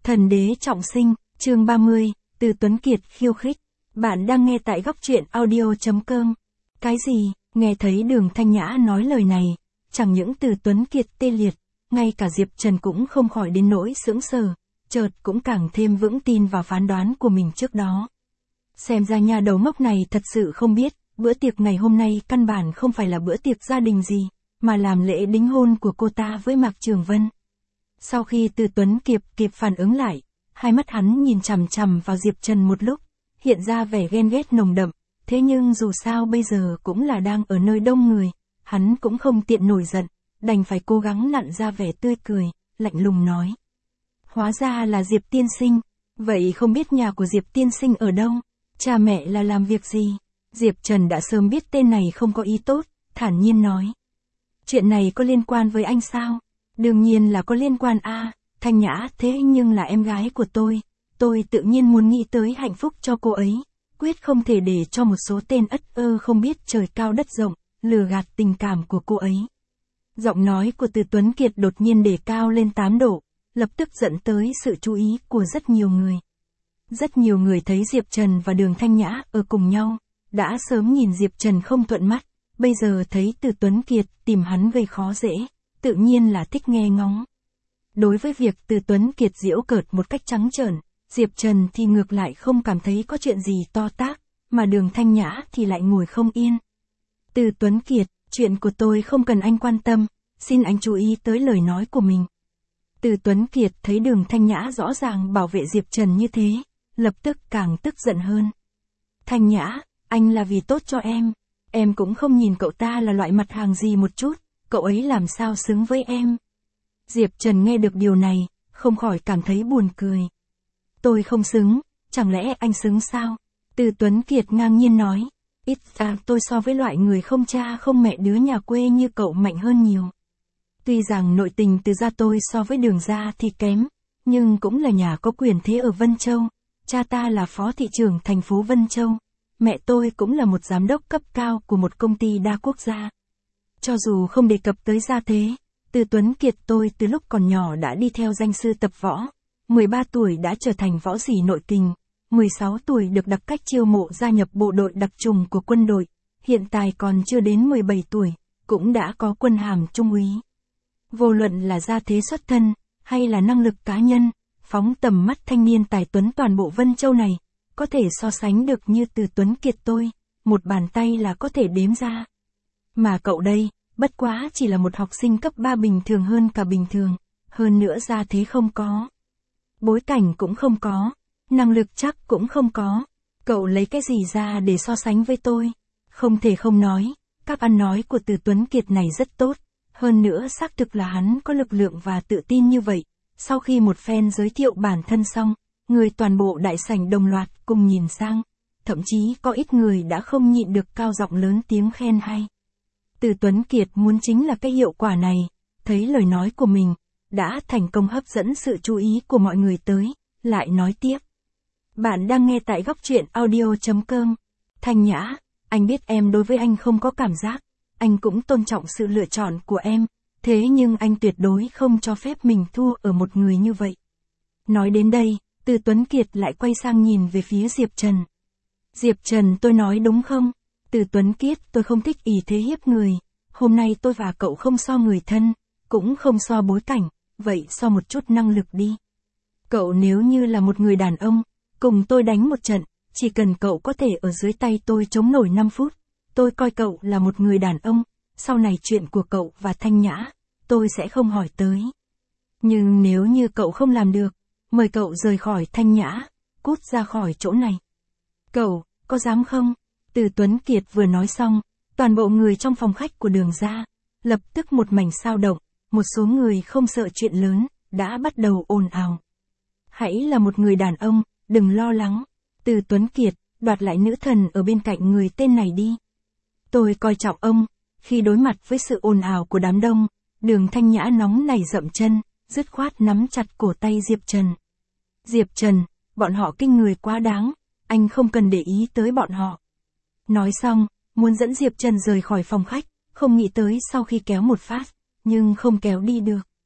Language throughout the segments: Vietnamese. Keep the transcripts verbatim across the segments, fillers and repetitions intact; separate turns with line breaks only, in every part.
Thần đế trọng sinh, chương ba mươi, từ Tuấn Kiệt khiêu khích. Bạn đang nghe tại góc truyện audio.com. Cái gì, nghe thấy Đường Thanh Nhã nói lời này, chẳng những từ Tuấn Kiệt tê liệt, ngay cả Diệp Trần cũng không khỏi đến nỗi sững sờ, chợt cũng càng thêm vững tin vào phán đoán của mình trước đó. Xem ra nhà đầu ngốc này thật sự không biết, bữa tiệc ngày hôm nay căn bản không phải là bữa tiệc gia đình gì, mà làm lễ đính hôn của cô ta với Mạc Trường Vân. Sau khi Từ Tuấn Kiệt kịp phản ứng lại, hai mắt hắn nhìn chằm chằm vào Diệp Trần một lúc, hiện ra vẻ ghen ghét nồng đậm, thế nhưng dù sao bây giờ cũng là đang ở nơi đông người, hắn cũng không tiện nổi giận, đành phải cố gắng nặn ra vẻ tươi cười, lạnh lùng nói. Hóa ra là Diệp tiên sinh, vậy không biết nhà của Diệp tiên sinh ở đâu, cha mẹ là làm việc gì? Diệp Trần đã sớm biết tên này không có ý tốt, thản nhiên nói. Chuyện này có liên quan với anh sao? Đương nhiên là có liên quan a, Thanh Nhã thế nhưng là em gái của tôi, tôi tự nhiên muốn nghĩ tới hạnh phúc cho cô ấy, quyết không thể để cho một số tên ất ơ không biết trời cao đất rộng, lừa gạt tình cảm của cô ấy. Giọng nói của Từ Tuấn Kiệt đột nhiên đề cao lên tám độ, lập tức dẫn tới sự chú ý của rất nhiều người. Rất nhiều người thấy Diệp Trần và Đường Thanh Nhã ở cùng nhau, đã sớm nhìn Diệp Trần không thuận mắt, bây giờ thấy Từ Tuấn Kiệt tìm hắn gây khó dễ, tự nhiên là thích nghe ngóng. Đối với việc Từ Tuấn Kiệt giễu cợt một cách trắng trợn, Diệp Trần thì ngược lại không cảm thấy có chuyện gì to tát, mà Đường Thanh Nhã thì lại ngồi không yên. Từ Tuấn Kiệt, chuyện của tôi không cần anh quan tâm, xin anh chú ý tới lời nói của mình. Từ Tuấn Kiệt thấy Đường Thanh Nhã rõ ràng bảo vệ Diệp Trần như thế, lập tức càng tức giận hơn. Thanh Nhã, anh là vì tốt cho em, em cũng không nhìn cậu ta là loại mặt hàng gì một chút, cậu ấy làm sao xứng với em. Diệp Trần nghe được điều này, không khỏi cảm thấy buồn cười. Tôi không xứng, chẳng lẽ anh xứng sao? Từ Tuấn Kiệt ngang nhiên nói, ít ra tôi so với loại người không cha không mẹ đứa nhà quê như cậu mạnh hơn nhiều. Tuy rằng nội tình từ gia tôi so với Đường gia thì kém, nhưng cũng là nhà có quyền thế ở Vân Châu, cha ta là phó thị trưởng thành phố Vân Châu, mẹ tôi cũng là một giám đốc cấp cao của một công ty đa quốc gia. Cho dù không đề cập tới gia thế, Từ Tuấn Kiệt tôi từ lúc còn nhỏ đã đi theo danh sư tập võ, mười ba tuổi đã trở thành võ sĩ nội kình, mười sáu tuổi được đặc cách chiêu mộ gia nhập bộ đội đặc trùng của quân đội, hiện tại còn chưa đến mười bảy tuổi, cũng đã có quân hàm trung úy. Vô luận là gia thế xuất thân, hay là năng lực cá nhân, phóng tầm mắt thanh niên tài tuấn toàn bộ Vân Châu này, có thể so sánh được như Từ Tuấn Kiệt tôi, một bàn tay là có thể đếm ra. Mà cậu đây, bất quá chỉ là một học sinh cấp ba bình thường hơn cả bình thường, hơn nữa gia thế không có. Bối cảnh cũng không có, năng lực chắc cũng không có, cậu lấy cái gì ra để so sánh với tôi? Không thể không nói, các ăn nói của Từ Tuấn Kiệt này rất tốt, hơn nữa xác thực là hắn có lực lượng và tự tin như vậy. Sau khi một phen giới thiệu bản thân xong, người toàn bộ đại sảnh đồng loạt cùng nhìn sang, thậm chí có ít người đã không nhịn được cao giọng lớn tiếng khen hay. Từ Tuấn Kiệt muốn chính là cái hiệu quả này, thấy lời nói của mình đã thành công hấp dẫn sự chú ý của mọi người tới, lại nói tiếp. Bạn đang nghe tại góc truyện audio.com. Thanh Nhã, anh biết em đối với anh không có cảm giác, anh cũng tôn trọng sự lựa chọn của em, thế nhưng anh tuyệt đối không cho phép mình thua ở một người như vậy. Nói đến đây, Từ Tuấn Kiệt lại quay sang nhìn về phía Diệp Trần. Diệp Trần, tôi nói đúng không? Từ Tuấn Kiệt, tôi không thích ỷ thế hiếp người, hôm nay tôi và cậu không so người thân, cũng không so bối cảnh, vậy so một chút năng lực đi. Cậu nếu như là một người đàn ông, cùng tôi đánh một trận, chỉ cần cậu có thể ở dưới tay tôi chống nổi năm phút, tôi coi cậu là một người đàn ông, sau này chuyện của cậu và Thanh Nhã, tôi sẽ không hỏi tới. Nhưng nếu như cậu không làm được, mời cậu rời khỏi Thanh Nhã, cút ra khỏi chỗ này. Cậu, có dám không? Từ Tuấn Kiệt vừa nói xong, toàn bộ người trong phòng khách của Đường gia, lập tức một mảnh sao động, một số người không sợ chuyện lớn, đã bắt đầu ồn ào. Hãy là một người đàn ông, đừng lo lắng. Từ Tuấn Kiệt, đoạt lại nữ thần ở bên cạnh người tên này đi. Tôi coi trọng ông. Khi đối mặt với sự ồn ào của đám đông, Đường Thanh Nhã nóng nảy dậm chân, dứt khoát nắm chặt cổ tay Diệp Trần. Diệp Trần, bọn họ kinh người quá đáng, anh không cần để ý tới bọn họ. Nói xong, muốn dẫn Diệp Trần rời khỏi phòng khách, không nghĩ tới sau khi kéo một phát, nhưng không kéo đi được.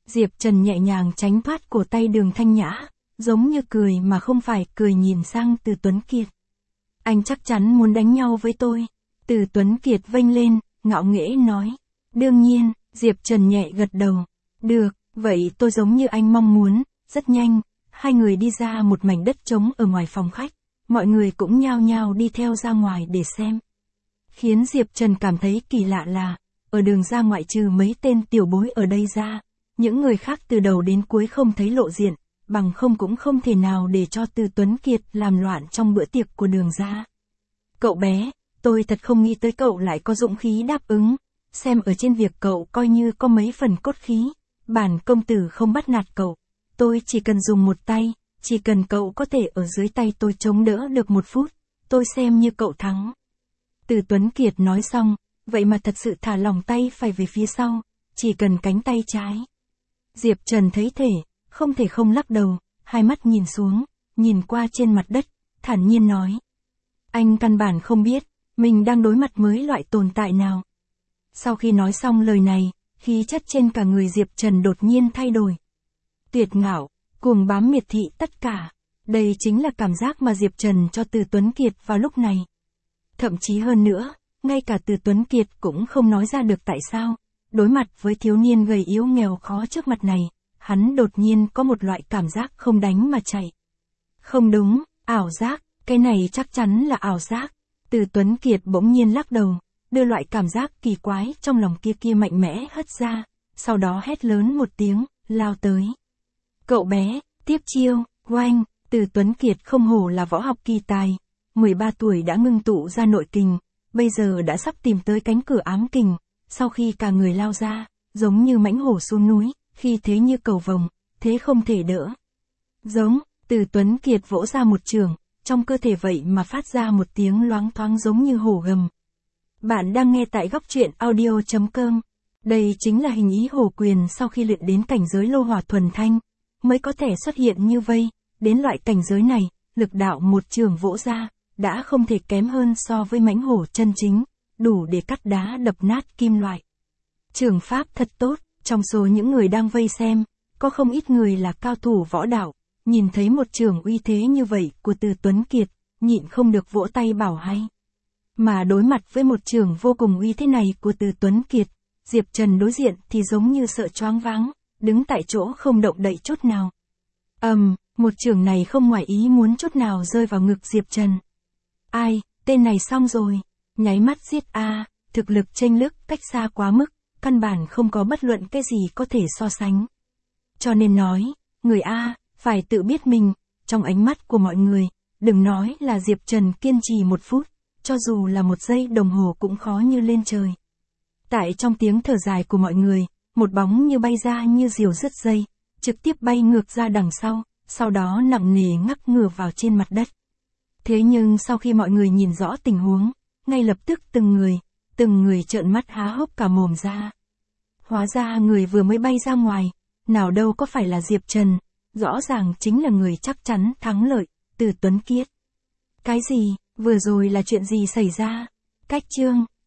Diệp Trần nhẹ nhàng tránh thoát cổ tay Đường Thanh Nhã, giống như cười mà không phải cười nhìn sang Từ Tuấn Kiệt. Anh chắc chắn muốn đánh nhau với tôi. Từ Tuấn Kiệt vênh lên, ngạo nghễ nói. Đương nhiên, Diệp Trần nhẹ gật đầu. Được, vậy tôi giống như anh mong muốn. Rất nhanh, hai người đi ra một mảnh đất trống ở ngoài phòng khách. Mọi người cũng nhao nhao đi theo ra ngoài để xem. Khiến Diệp Trần cảm thấy kỳ lạ là, ở đường ra ngoại trừ mấy tên tiểu bối ở đây ra, những người khác từ đầu đến cuối không thấy lộ diện, bằng không cũng không thể nào để cho Từ Tuấn Kiệt làm loạn trong bữa tiệc của đường ra. Cậu bé, tôi thật không nghĩ tới cậu lại có dũng khí đáp ứng, xem ở trên việc cậu coi như có mấy phần cốt khí, bản công tử không bắt nạt cậu, tôi chỉ cần dùng một tay, chỉ cần cậu có thể ở dưới tay tôi chống đỡ được một phút, tôi xem như cậu thắng. Từ Tuấn Kiệt nói xong, vậy mà thật sự thả lỏng tay phải về phía sau, chỉ cần cánh tay trái. Diệp Trần thấy thể, không thể không lắc đầu, hai mắt nhìn xuống, nhìn qua trên mặt đất, thản nhiên nói. Anh căn bản không biết, mình đang đối mặt với loại tồn tại nào. Sau khi nói xong lời này, khí chất trên cả người Diệp Trần đột nhiên thay đổi. Tuyệt ngạo, cuồng bám miệt thị tất cả. Đây chính là cảm giác mà Diệp Trần cho Từ Tuấn Kiệt vào lúc này. Thậm chí hơn nữa, ngay cả Từ Tuấn Kiệt cũng không nói ra được tại sao. Đối mặt với thiếu niên gầy yếu nghèo khó trước mặt này, hắn đột nhiên có một loại cảm giác không đánh mà chạy. Không đúng, ảo giác, cái này chắc chắn là ảo giác. Từ Tuấn Kiệt bỗng nhiên lắc đầu, đưa loại cảm giác kỳ quái trong lòng kia kia mạnh mẽ hất ra, sau đó hét lớn một tiếng, lao tới. Cậu bé, tiếp chiêu, oanh, Từ Tuấn Kiệt không hổ là võ học kỳ tài, mười ba tuổi đã ngưng tụ ra nội kình, bây giờ đã sắp tìm tới cánh cửa ám kình, sau khi cả người lao ra, giống như mãnh hổ xuống núi, khi thế như cầu vồng, thế không thể đỡ. Giống, Từ Tuấn Kiệt vỗ ra một trường, trong cơ thể vậy mà phát ra một tiếng loáng thoáng giống như hổ gầm. Bạn đang nghe tại góc truyện audio chấm com. Đây chính là hình ý hổ quyền sau khi luyện đến cảnh giới lô hỏa thuần thanh, mới có thể xuất hiện như vây, đến loại cảnh giới này, lực đạo một trường vỗ ra, đã không thể kém hơn so với mãnh hổ chân chính, đủ để cắt đá đập nát kim loại. Trường pháp thật tốt, trong số những người đang vây xem, có không ít người là cao thủ võ đạo, nhìn thấy một trường uy thế như vậy của Từ Tuấn Kiệt, nhịn không được vỗ tay bảo hay. Mà đối mặt với một trường vô cùng uy thế này của Từ Tuấn Kiệt, Diệp Trần đối diện thì giống như sợ choáng váng, đứng tại chỗ không động đậy chút nào. Ầm, um, một trường này không ngoài ý muốn chút nào rơi vào ngực Diệp Trần. Ai, tên này xong rồi, nháy mắt giết a, thực lực chênh lệch cách xa quá mức, căn bản không có bất luận cái gì có thể so sánh. Cho nên nói, người A, phải tự biết mình, trong ánh mắt của mọi người, đừng nói là Diệp Trần kiên trì một phút, cho dù là một giây đồng hồ cũng khó như lên trời. Tại trong tiếng thở dài của mọi người, một bóng như bay ra như diều dứt dây, trực tiếp bay ngược ra đằng sau, sau đó nặng nề ngắc ngửa vào trên mặt đất. Thế nhưng sau khi mọi người nhìn rõ tình huống, ngay lập tức từng người, từng người trợn mắt há hốc cả mồm ra. Hóa ra người vừa mới bay ra ngoài, nào đâu có phải là Diệp Trần, rõ ràng chính là người chắc chắn thắng lợi, Từ Tuấn Kiệt. Cái gì, vừa rồi là chuyện gì xảy ra? Cách chương